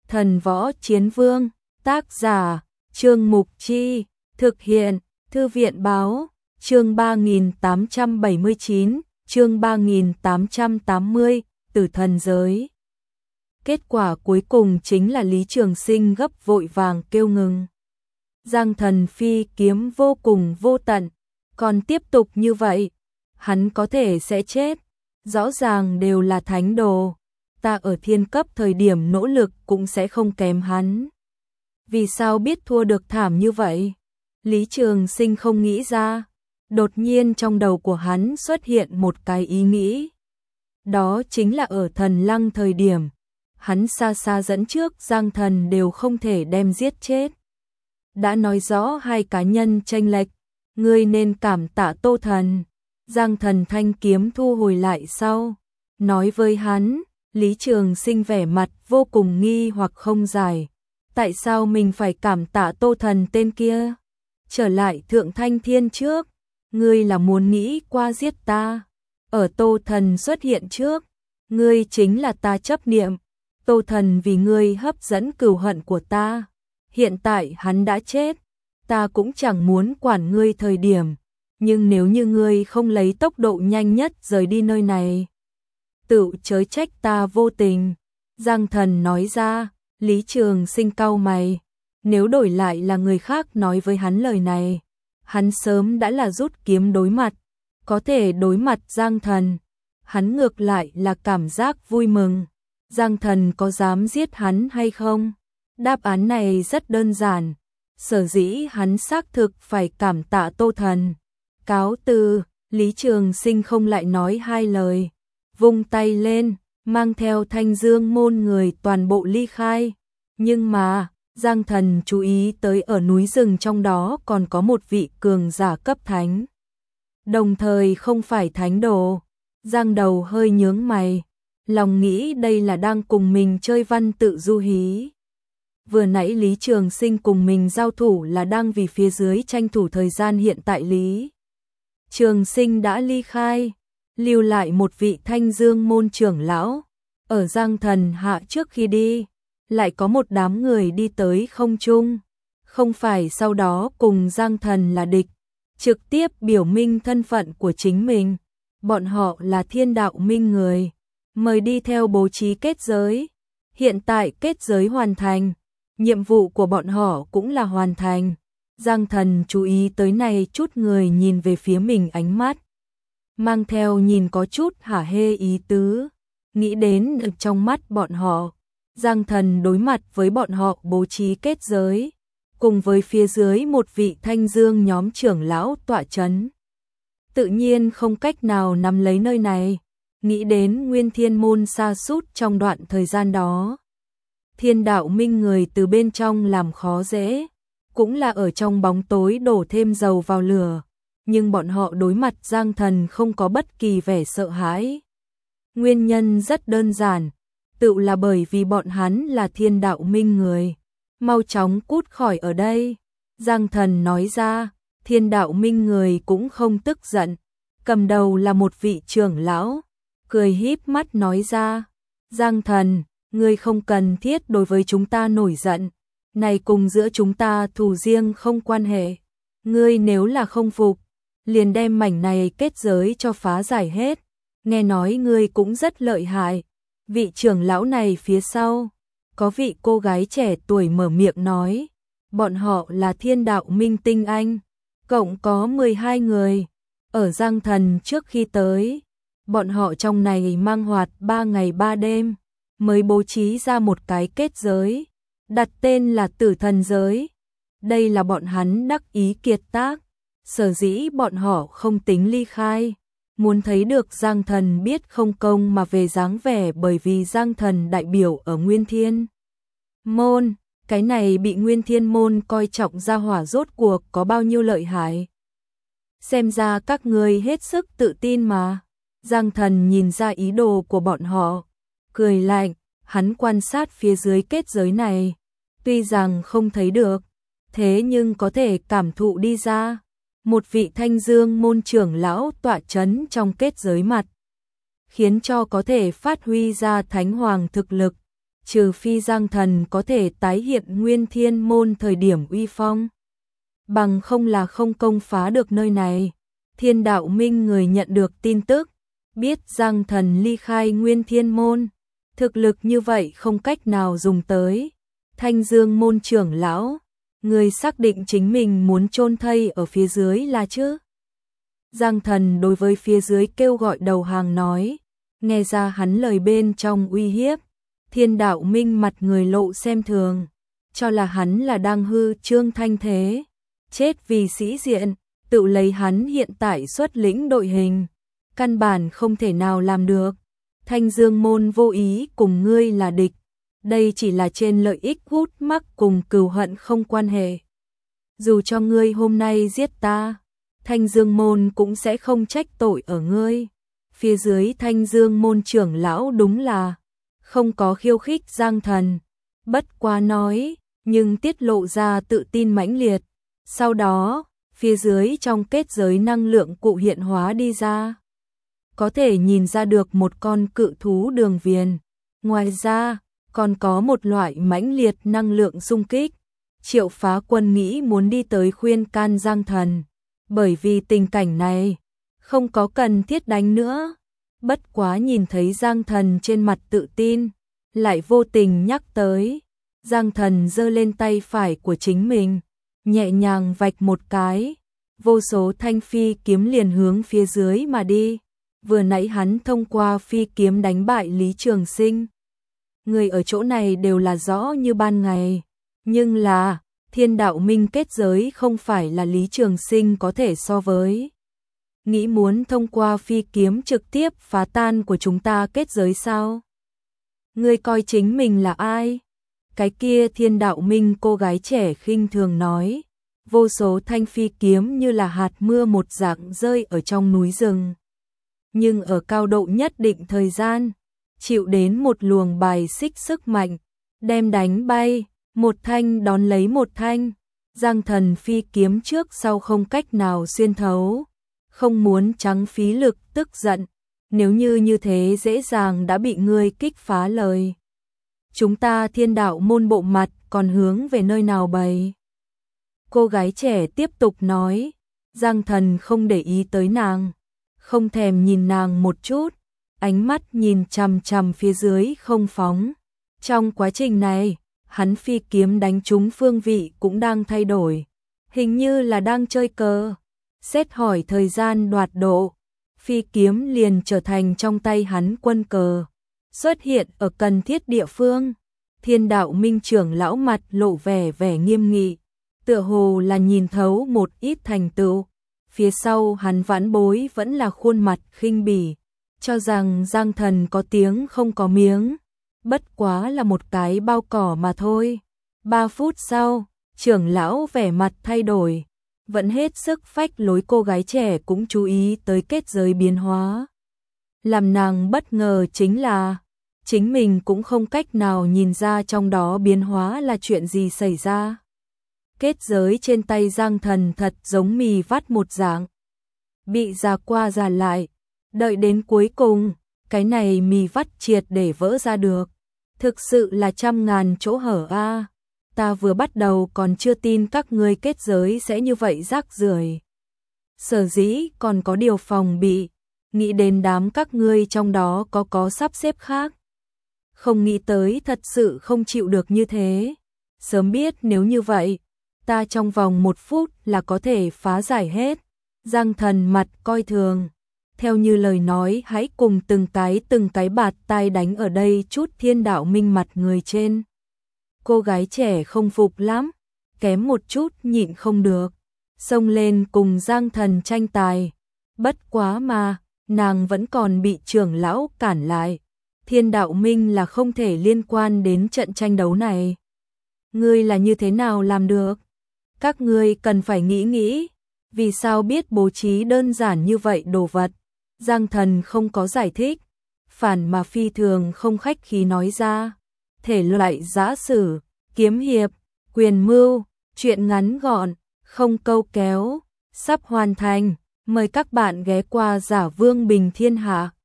Thần Võ Chiến Vương, tác giả, Trương Mục Chi, thực hiện, Thư viện Báo, chương 3879, chương 3880, Tử Thần Giới. Kết quả cuối cùng chính là Lý Trường Sinh gấp vội vàng kêu ngừng. Giang Thần phi kiếm vô cùng vô tận, còn tiếp tục như vậy, hắn có thể sẽ chết. Rõ ràng đều là thánh đồ, ta ở thiên cấp thời điểm nỗ lực cũng sẽ không kém hắn. Vì sao biết thua được thảm như vậy? Lý Trường Sinh không nghĩ ra. Đột nhiên trong đầu của hắn xuất hiện một cái ý nghĩ. Đó chính là ở Thần Lăng thời điểm, hắn xa xa dẫn trước Giang Thần đều không thể đem giết chết. Đã nói rõ hai cá nhân chênh lệch, ngươi nên cảm tạ Tô Thần. Giang Thần thanh kiếm thu hồi lại sau, nói với hắn. Lý Trường Sinh vẻ mặt vô cùng nghi hoặc không giải. Tại sao mình phải cảm tạ Tô Thần tên kia? Trở lại Thượng Thanh Thiên trước, ngươi là muốn nghĩ qua giết ta. Ở Tô Thần xuất hiện trước, ngươi chính là ta chấp niệm. Tô Thần vì ngươi hấp dẫn cừu hận của ta. Hiện tại hắn đã chết, ta cũng chẳng muốn quản ngươi thời điểm. Nhưng nếu như ngươi không lấy tốc độ nhanh nhất rời đi nơi này, tự chớ trách ta vô tình. Giang Thần nói ra. Lý Trường Sinh cau mày. Nếu đổi lại là người khác nói với hắn lời này, hắn sớm đã là rút kiếm đối mặt. Có thể đối mặt Giang Thần, hắn ngược lại là cảm giác vui mừng. Giang Thần có dám giết hắn hay không? Đáp án này rất đơn giản. Sở dĩ hắn xác thực phải cảm tạ Tô Thần. Cáo từ. Lý Trường Sinh không lại nói hai lời, vung tay lên, mang theo Thanh Dương môn người toàn bộ ly khai. Nhưng mà, Giang Thần chú ý tới ở núi rừng trong đó còn có một vị cường giả cấp thánh. Đồng thời không phải thánh đồ. Giang Đầu hơi nhướng mày, lòng nghĩ đây là đang cùng mình chơi văn tự du hí. Vừa nãy Lý Trường Sinh cùng mình giao thủ là đang vì phía dưới tranh thủ thời gian, hiện tại Lý Trường Sinh đã ly khai, lưu lại một vị Thanh Dương môn trưởng lão. Ở Giang Thần hạ trước khi đi, lại có một đám người đi tới không trung. Không phải sau đó cùng Giang Thần là địch, trực tiếp biểu minh thân phận của chính mình. Bọn họ là Thiên Đạo Minh người, mời đi theo bố trí kết giới. Hiện tại kết giới hoàn thành, nhiệm vụ của bọn họ cũng là hoàn thành. Giang Thần chú ý tới này chút người nhìn về phía mình, ánh mắt mang theo nhìn có chút hả hê ý tứ. Nghĩ đến trong mắt bọn họ, Giang Thần đối mặt với bọn họ bố trí kết giới, cùng với phía dưới một vị Thanh Dương nhóm trưởng lão tọa chấn, tự nhiên không cách nào nắm lấy nơi này. Nghĩ đến Nguyên Thiên môn sa sút trong đoạn thời gian đó, Thiên Đạo Minh người từ bên trong làm khó dễ, cũng là ở trong bóng tối đổ thêm dầu vào lửa. Nhưng bọn họ đối mặt Giang Thần không có bất kỳ vẻ sợ hãi. Nguyên nhân rất đơn giản, tự là bởi vì bọn hắn là Thiên Đạo Minh người. Mau chóng cút khỏi ở đây. Giang Thần nói ra. Thiên Đạo Minh người cũng không tức giận. Cầm đầu là một vị trưởng lão, cười híp mắt nói ra. Giang Thần, ngươi không cần thiết đối với chúng ta nổi giận. Này cùng giữa chúng ta thù riêng không quan hệ. Ngươi nếu là không phục, liền đem mảnh này kết giới cho phá giải hết. Nghe nói ngươi cũng rất lợi hại. Vị trưởng lão này phía sau, có vị cô gái trẻ tuổi mở miệng nói. Bọn họ là Thiên Đạo Minh tinh anh, cộng có 12 người. Ở Giang Thần trước khi tới, bọn họ trong này mang hoạt 3 ngày 3 đêm, mới bố trí ra một cái kết giới, đặt tên là Tử Thần Giới. Đây là bọn hắn đắc ý kiệt tác, sở dĩ bọn họ không tính ly khai. Muốn thấy được Giang Thần biết không công mà về dáng vẻ, bởi vì Giang Thần đại biểu ở Nguyên Thiên môn, cái này bị Nguyên Thiên môn coi trọng ra hỏa rốt cuộc có bao nhiêu lợi hại. Xem ra các ngươi hết sức tự tin mà. Giang Thần nhìn ra ý đồ của bọn họ, cười lạnh. Hắn quan sát phía dưới kết giới này, tuy rằng không thấy được, thế nhưng có thể cảm thụ đi ra. Một vị Thanh Dương môn trưởng lão tọa chấn trong kết giới mặt, khiến cho có thể phát huy ra thánh hoàng thực lực. trừ phi Giang Thần có thể tái hiện Nguyên Thiên Môn thời điểm uy phong. Bằng không là không công phá được nơi này. Thiên Đạo Minh người nhận được tin tức, biết Giang Thần ly khai Nguyên Thiên Môn. Thực lực như vậy không cách nào dùng tới. Thanh Dương môn trưởng lão, người xác định chính mình muốn chôn thây ở phía dưới là chứ? Giang Thần đối với phía dưới kêu gọi đầu hàng nói, nghe ra hắn lời bên trong uy hiếp. Thiên Đạo Minh mặt người lộ xem thường, cho là hắn là đang hư trương thanh thế, chết vì sĩ diện, tự lấy hắn hiện tại xuất lĩnh đội hình, căn bản không thể nào làm được. Thanh Dương môn vô ý cùng ngươi là địch, đây chỉ là trên lợi ích hút mắc cùng cừu hận không quan hệ. Dù cho ngươi hôm nay giết ta, Thanh Dương môn cũng sẽ không trách tội ở ngươi. Phía dưới Thanh Dương môn trưởng lão đúng là không có khiêu khích Giang Thần, bất quá nói, nhưng tiết lộ ra tự tin mãnh liệt. Sau đó, phía dưới trong kết giới năng lượng cụ hiện hóa đi ra. Có thể nhìn ra được một con cự thú đường viền. Ngoài ra, còn có một loại mãnh liệt năng lượng xung kích. Triệu Phá Quân nghĩ muốn đi tới khuyên can Giang Thần. Bởi vì tình cảnh này, không có cần thiết đánh nữa. Bất quá nhìn thấy Giang Thần trên mặt tự tin, lại vô tình nhắc tới. Giang Thần giơ lên tay phải của chính mình, nhẹ nhàng vạch một cái. Vô số thanh phi kiếm liền hướng phía dưới mà đi. Vừa nãy hắn thông qua phi kiếm đánh bại Lý Trường Sinh. Người ở chỗ này đều là rõ như ban ngày. Nhưng là, Thiên Đạo Minh kết giới không phải là Lý Trường Sinh có thể so với. Nghĩ muốn thông qua phi kiếm trực tiếp phá tan của chúng ta kết giới sao? Ngươi coi chính mình là ai? Cái kia Thiên Đạo Minh cô gái trẻ khinh thường nói. Vô số thanh phi kiếm như là hạt mưa một dạng rơi ở trong núi rừng. Nhưng ở cao độ nhất định thời gian, chịu đến một luồng bài xích sức mạnh, đem đánh bay, một thanh đón lấy một thanh. Giang Thần phi kiếm trước sau không cách nào xuyên thấu, không muốn trắng phí lực tức giận, nếu như thế dễ dàng đã bị ngươi kích phá lời. Chúng ta Thiên Đạo môn bộ mặt còn hướng về nơi nào bày? Cô gái trẻ tiếp tục nói. Giang Thần không để ý tới nàng, không thèm nhìn nàng một chút, ánh mắt nhìn chằm chằm phía dưới không phóng. Trong quá trình này, hắn phi kiếm đánh trúng phương vị cũng đang thay đổi, hình như là đang chơi cờ. Xét hỏi thời gian đoạt độ, phi kiếm liền trở thành trong tay hắn quân cờ, xuất hiện ở cần thiết địa phương. Thiên Đạo Minh trưởng lão mặt lộ vẻ nghiêm nghị, tựa hồ là nhìn thấu một ít thành tựu. Phía sau hắn vãn bối vẫn là khuôn mặt khinh bỉ, cho rằng Giang Thần có tiếng không có miếng, bất quá là một cái bao cỏ mà thôi. 3 phút sau, trưởng lão vẻ mặt thay đổi, vẫn hết sức phách lối. Cô gái trẻ cũng chú ý tới kết giới biến hóa. Làm nàng bất ngờ chính là, chính mình cũng không cách nào nhìn ra trong đó biến hóa là chuyện gì xảy ra. Kết giới trên tay Giang Thần thật giống mì vắt một dạng, bị già qua già lại, đợi đến cuối cùng, cái này mì vắt triệt để vỡ ra được. Thực sự là trăm ngàn chỗ hở a. Ta vừa bắt đầu còn chưa tin các ngươi kết giới sẽ như vậy rác rưởi. Sở dĩ còn có điều phòng bị, nghĩ đến đám các ngươi trong đó có sắp xếp khác. Không nghĩ tới thật sự không chịu được như thế. Sớm biết nếu như vậy, ta trong vòng 1 phút là có thể phá giải hết. Giang Thần mặt coi thường. Theo như lời nói, hãy cùng từng cái bạt tai đánh ở đây chút. Thiên Đạo Minh mặt người trên. Cô gái trẻ không phục lắm, kém một chút nhịn không được, xông lên cùng Giang Thần tranh tài. Bất quá mà, nàng vẫn còn bị trưởng lão cản lại. Thiên Đạo Minh là không thể liên quan đến trận tranh đấu này. Ngươi là như thế nào làm được? Các ngươi cần phải nghĩ, vì sao biết bố trí đơn giản như vậy đồ vật? Giang Thần không có giải thích, phản mà phi thường không khách khí nói ra. Thể loại giã sử, kiếm hiệp, quyền mưu, truyện ngắn gọn, không câu kéo, sắp hoàn thành. Mời các bạn ghé qua Giả Vương Bình Thiên Hạ.